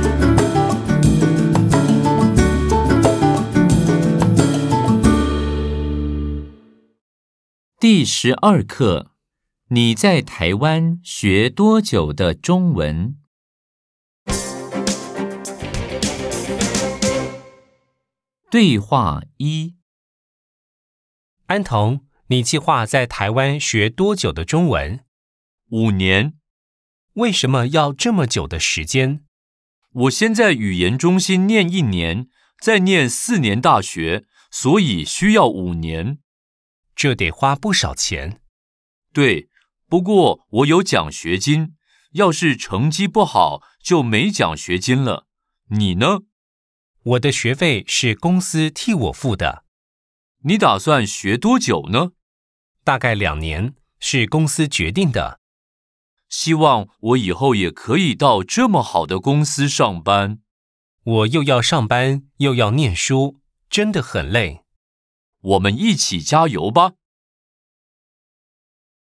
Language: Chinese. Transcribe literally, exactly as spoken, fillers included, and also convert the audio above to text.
第十二课，你在台湾学多久的中文？对话一： 安童，你计划在台湾学多久的中文？ 五年。 为什么要这么久的时间？ 我先在语言中心念一年，再念四年大学，所以需要五年。 这得花不少钱。 对，不过我有奖学金，要是成绩不好就没奖学金了。你呢？ 我的学费是公司替我付的。 你打算学多久呢？ 大概两年，是公司决定的。 希望我以后也可以到这么好的公司上班。 我又要上班，又要念书，真的很累。 我们一起加油吧！